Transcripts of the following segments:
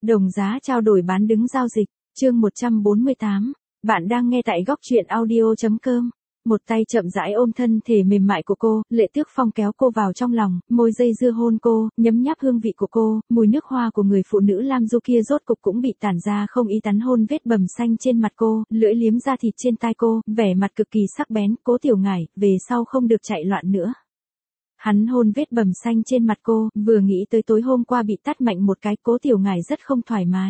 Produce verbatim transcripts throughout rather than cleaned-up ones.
Đồng giá trao đổi bán đứng giao dịch, chương một trăm bốn mươi tám. Bạn đang nghe tại góc truyện audio chấm com. Một tay chậm rãi ôm thân thể mềm mại của cô, Lệ Tước Phong kéo cô vào trong lòng, môi dây dưa hôn cô, nhấm nháp hương vị của cô, mùi nước hoa của người phụ nữ Lam Du kia rốt cục cũng bị tản ra không ý tán hôn vết bầm xanh trên mặt cô, lưỡi liếm da thịt trên tai cô, vẻ mặt cực kỳ sắc bén, Cố Tiểu Ngải, về sau không được chạy loạn nữa. Hắn hôn vết bầm xanh trên mặt cô, vừa nghĩ tới tối hôm qua bị tát mạnh một cái, Cố Tiểu Ngải rất không thoải mái.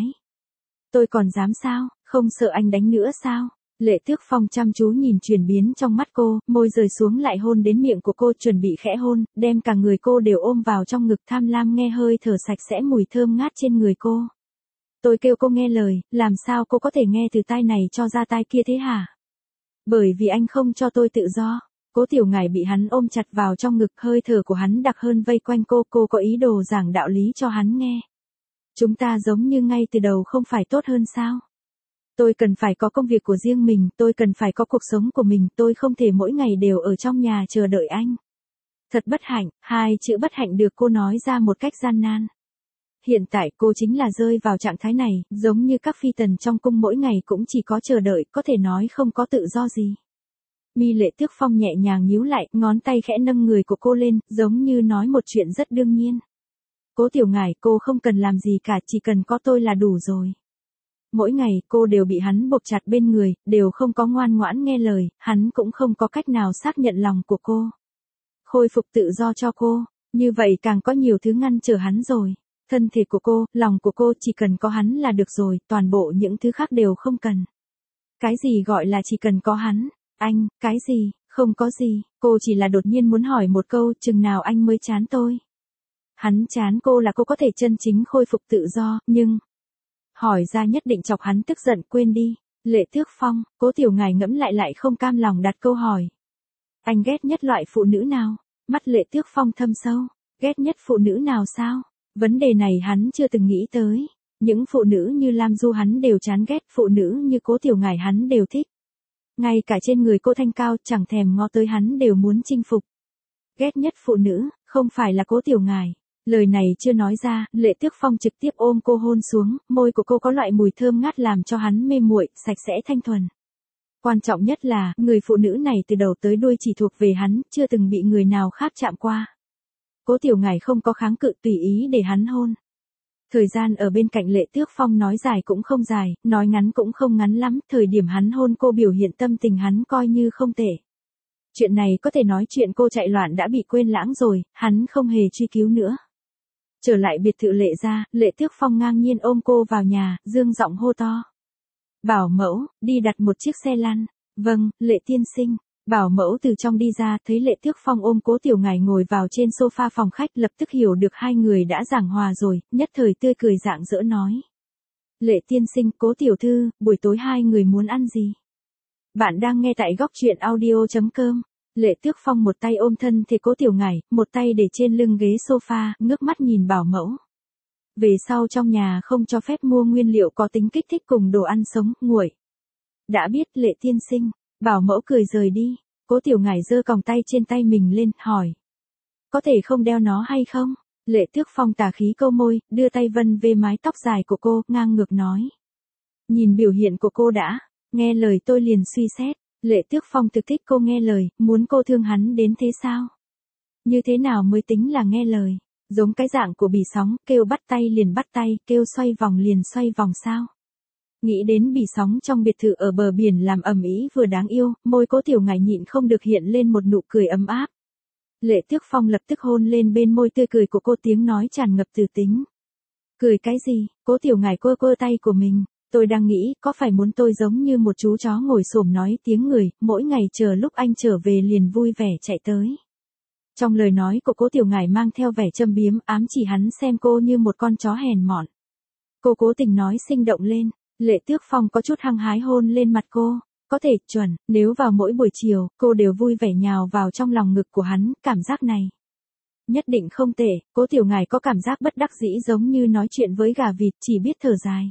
Tôi còn dám sao, không sợ anh đánh nữa sao? Lệ Tước Phong chăm chú nhìn chuyển biến trong mắt cô, môi rời xuống lại hôn đến miệng của cô, chuẩn bị khẽ hôn, đem cả người cô đều ôm vào trong ngực, tham lam nghe hơi thở sạch sẽ mùi thơm ngát trên người cô. Tôi kêu cô nghe lời, làm sao cô có thể nghe từ tai này cho ra tai kia thế hả? Bởi vì anh không cho tôi tự do. Cố Tiểu Ngải bị hắn ôm chặt vào trong ngực, hơi thở của hắn đặc hơn vây quanh cô, cô có ý đồ giảng đạo lý cho hắn nghe. Chúng ta giống như ngay từ đầu không phải tốt hơn sao? Tôi cần phải có công việc của riêng mình, tôi cần phải có cuộc sống của mình, tôi không thể mỗi ngày đều ở trong nhà chờ đợi anh. Thật bất hạnh, hai chữ bất hạnh được cô nói ra một cách gian nan. Hiện tại cô chính là rơi vào trạng thái này, giống như các phi tần trong cung mỗi ngày cũng chỉ có chờ đợi, có thể nói không có tự do gì. Mi Lệ Tước Phong nhẹ nhàng nhíu lại, ngón tay khẽ nâng người của cô lên, giống như nói một chuyện rất đương nhiên. Cố Tiểu Ngải, cô không cần làm gì cả, chỉ cần có tôi là đủ rồi. Mỗi ngày cô đều bị hắn buộc chặt bên người, đều không có ngoan ngoãn nghe lời, hắn cũng không có cách nào xác nhận lòng của cô. Khôi phục tự do cho cô, như vậy càng có nhiều thứ ngăn trở hắn rồi. Thân thể của cô, lòng của cô chỉ cần có hắn là được rồi, toàn bộ những thứ khác đều không cần. Cái gì gọi là chỉ cần có hắn? Anh, cái gì, không có gì, cô chỉ là đột nhiên muốn hỏi một câu, chừng nào anh mới chán tôi? Hắn chán cô là cô có thể chân chính khôi phục tự do, nhưng... Hỏi ra nhất định chọc hắn tức giận, quên đi. Lệ Tước Phong, Cố Tiểu Ngải ngẫm lại lại không cam lòng đặt câu hỏi. Anh ghét nhất loại phụ nữ nào? Mắt Lệ Tước Phong thâm sâu, ghét nhất phụ nữ nào sao? Vấn đề này hắn chưa từng nghĩ tới. Những phụ nữ như Lam Du hắn đều chán ghét, phụ nữ như Cố Tiểu Ngải hắn đều thích. Ngay cả trên người cô thanh cao chẳng thèm ngó tới hắn đều muốn chinh phục. Ghét nhất phụ nữ, không phải là Cố Tiểu Ngải. Lời này chưa nói ra, Lệ Tước Phong trực tiếp ôm cô hôn xuống, môi của cô có loại mùi thơm ngát làm cho hắn mê muội, sạch sẽ thanh thuần. Quan trọng nhất là, người phụ nữ này từ đầu tới đuôi chỉ thuộc về hắn, chưa từng bị người nào khác chạm qua. Cố Tiểu Ngải không có kháng cự, tùy ý để hắn hôn. Thời gian ở bên cạnh Lệ Tước Phong nói dài cũng không dài, nói ngắn cũng không ngắn lắm, thời điểm hắn hôn cô biểu hiện tâm tình hắn coi như không tệ. Chuyện này có thể nói chuyện cô chạy loạn đã bị quên lãng rồi, hắn không hề truy cứu nữa. Trở lại biệt thự Lệ gia, Lệ Tước Phong ngang nhiên ôm cô vào nhà, dương giọng hô to. Bảo mẫu, đi đặt một chiếc xe lăn. Vâng, Lệ tiên sinh. Bảo mẫu từ trong đi ra, thấy Lệ Tước Phong ôm Cố Tiểu Ngải ngồi vào trên sofa phòng khách, lập tức hiểu được hai người đã giảng hòa rồi, nhất thời tươi cười rạng rỡ nói. Lệ tiên sinh, Cố tiểu thư, buổi tối hai người muốn ăn gì? Bạn đang nghe tại góc truyện audio chấm com. Lệ Tước Phong một tay ôm thân thể Cố Tiểu Ngải, một tay để trên lưng ghế sofa, ngước mắt nhìn bảo mẫu. Về sau trong nhà không cho phép mua nguyên liệu có tính kích thích cùng đồ ăn sống, nguội. Đã biết Lệ tiên sinh. Bảo mẫu cười rời đi. Cố Tiểu Ngải giơ còng tay trên tay mình lên, hỏi. Có thể không đeo nó hay không? Lệ Tước Phong tà khí câu môi, đưa tay vân về mái tóc dài của cô, ngang ngược nói. Nhìn biểu hiện của cô đã, nghe lời tôi liền suy xét. Lệ Tước Phong thực thích cô nghe lời, muốn cô thương hắn đến thế sao? Như thế nào mới tính là nghe lời? Giống cái dạng của bì sóng, kêu bắt tay liền bắt tay, kêu xoay vòng liền xoay vòng sao? Nghĩ đến bì sóng trong biệt thự ở bờ biển làm ầm ĩ vừa đáng yêu, môi Cố Tiểu Ngải nhịn không được hiện lên một nụ cười ấm áp. Lệ Tước Phong lập tức hôn lên bên môi tươi cười của cô, tiếng nói tràn ngập từ tính. Cười cái gì? Cố Tiểu Ngải quơ quơ tay của mình. Tôi đang nghĩ, có phải muốn tôi giống như một chú chó ngồi xổm nói tiếng người, mỗi ngày chờ lúc anh trở về liền vui vẻ chạy tới. Trong lời nói của Cố Tiểu Ngải mang theo vẻ châm biếm, ám chỉ hắn xem cô như một con chó hèn mọn. Cô cố tình nói sinh động lên. Lệ Tước Phong có chút hăng hái hôn lên mặt cô. Có thể, chuẩn, nếu vào mỗi buổi chiều, cô đều vui vẻ nhào vào trong lòng ngực của hắn, cảm giác này. Nhất định không tệ, Cố Tiểu Ngải có cảm giác bất đắc dĩ giống như nói chuyện với gà vịt, chỉ biết thở dài.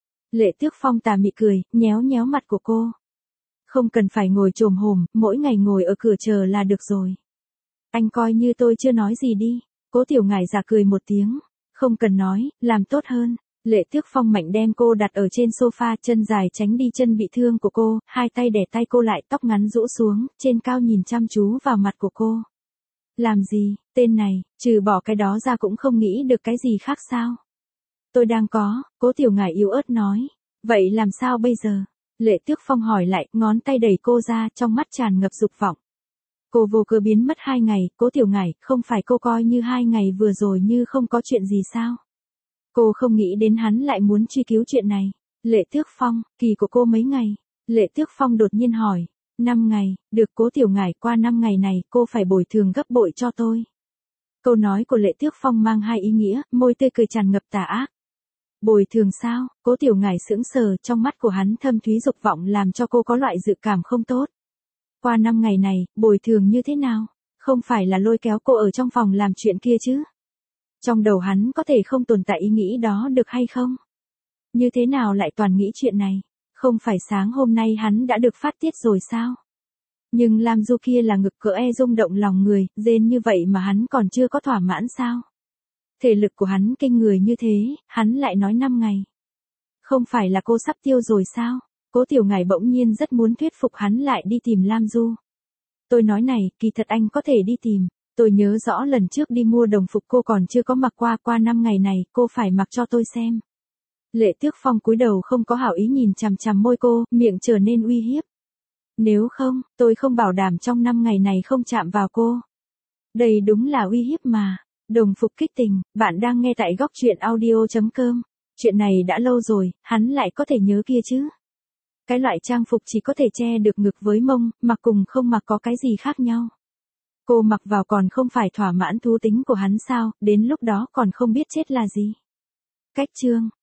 Lệ Tước Phong tà mị cười, nhéo nhéo mặt của cô. Không cần phải ngồi chồm hổm, mỗi ngày ngồi ở cửa chờ là được rồi. Anh coi như tôi chưa nói gì đi. Cố Tiểu Ngải giả cười một tiếng. Không cần nói, làm tốt hơn. Lệ Tước Phong mạnh đem cô đặt ở trên sofa, chân dài tránh đi chân bị thương của cô, hai tay đè tay cô lại, tóc ngắn rũ xuống, trên cao nhìn chăm chú vào mặt của cô. Làm gì, tên này, trừ bỏ cái đó ra cũng không nghĩ được cái gì khác sao? Tôi đang có, Cố Tiểu Ngải yếu ớt nói. Vậy làm sao bây giờ? Lệ Tước Phong hỏi lại, ngón tay đẩy cô ra, trong mắt tràn ngập dục vọng. Cô vô cớ biến mất hai ngày, Cố Tiểu Ngải, không phải cô coi như hai ngày vừa rồi như không có chuyện gì sao? Cô không nghĩ đến hắn lại muốn truy cứu chuyện này. Lệ Tước Phong, kỳ của cô mấy ngày? Lệ Tước Phong đột nhiên hỏi. Năm ngày, được Cố Tiểu Ngải, qua năm ngày này cô phải bồi thường gấp bội cho tôi. Câu nói của Lệ Tước Phong mang hai ý nghĩa, môi tươi cười tràn ngập tà ác. Bồi thường sao? Cố Tiểu Ngải sững sờ, trong mắt của hắn thâm thúy dục vọng làm cho cô có loại dự cảm không tốt. Qua năm ngày này, bồi thường như thế nào? Không phải là lôi kéo cô ở trong phòng làm chuyện kia chứ? Trong đầu hắn có thể không tồn tại ý nghĩ đó được hay không? Như thế nào lại toàn nghĩ chuyện này? Không phải sáng hôm nay hắn đã được phát tiết rồi sao? Nhưng Lam Du kia là ngực cỡ e rung động lòng người, rên như vậy mà hắn còn chưa có thỏa mãn sao? Thể lực của hắn kinh người như thế, hắn lại nói năm ngày. Không phải là cô sắp tiêu rồi sao? Cố Tiểu Ngải bỗng nhiên rất muốn thuyết phục hắn lại đi tìm Lam Du. Tôi nói này, kỳ thật anh có thể đi tìm. Tôi nhớ rõ lần trước đi mua đồng phục cô còn chưa có mặc qua, qua năm ngày này, cô phải mặc cho tôi xem. Lệ Tước Phong cúi đầu không có hảo ý nhìn chằm chằm môi cô, miệng trở nên uy hiếp. Nếu không, tôi không bảo đảm trong năm ngày này không chạm vào cô. Đây đúng là uy hiếp mà. Đồng phục kích tình, bạn đang nghe tại góc truyện audio chấm com. Chuyện này đã lâu rồi, hắn lại có thể nhớ kia chứ. Cái loại trang phục chỉ có thể che được ngực với mông, mặc cùng không mặc có cái gì khác nhau. Cô mặc vào còn không phải thỏa mãn thú tính của hắn sao, đến lúc đó còn không biết chết là gì. Cách chương,